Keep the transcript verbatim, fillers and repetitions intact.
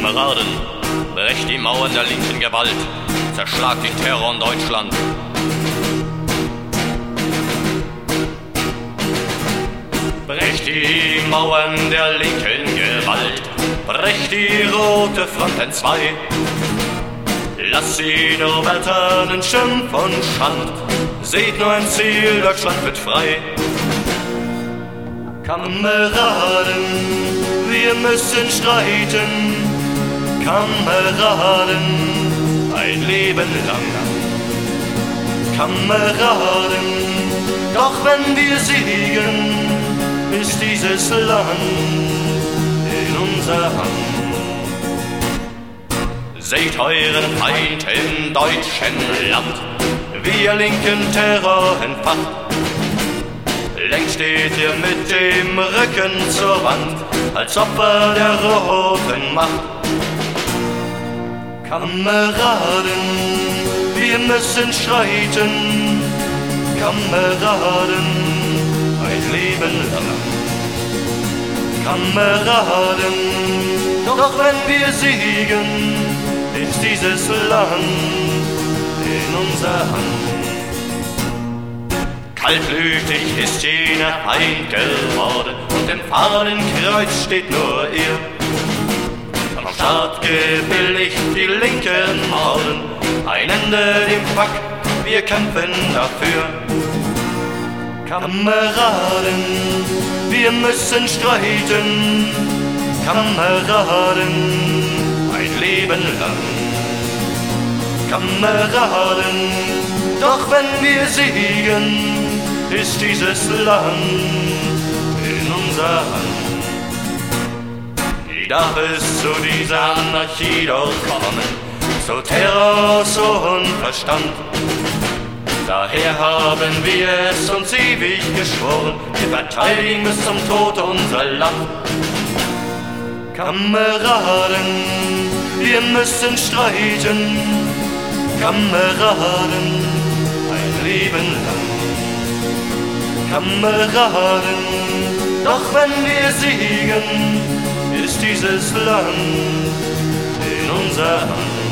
Kameraden, brecht die Mauern der linken Gewalt, zerschlagt den Terror in Deutschland. Brecht die Mauern der linken Gewalt, brecht die rote Front entzwei. Lasst sie nur wettern in Schimpf und Schand, seht nur ein Ziel, Deutschland wird frei. Kameraden, wir müssen streiten, Kameraden, ein Leben lang. Kameraden, doch wenn wir siegen, ist dieses Land in unserer Hand. Seht euren Feind im deutschen Land, wie ihr linken Terror entfacht. Längst steht ihr mit dem Rücken zur Wand, als Opfer der roten Macht. Kameraden, wir müssen streiten, Kameraden, ein Leben lang. Kameraden, doch wenn wir siegen, ist dieses Land in unserer Hand. Kaltblütig ist jener Feind geworden und im Fahnenkreuz steht nur ihr. Am Staat gebilligt die linken Horden, ein Ende dem Pack, wir kämpfen dafür. Kameraden, wir müssen streiten, Kameraden, ein Leben lang. Kameraden, doch wenn wir siegen, ist dieses Land in unserer Hand. Wie darf es zu dieser Anarchie doch kommen, zu Terror, zu Unverstand? Daher haben wir es uns ewig geschworen, wir verteidigen bis zum Tod unser Land. Kameraden, wir müssen streiten, Kameraden, ein Leben lang. Kameraden, doch wenn wir siegen, ist dieses Land in unserer Hand.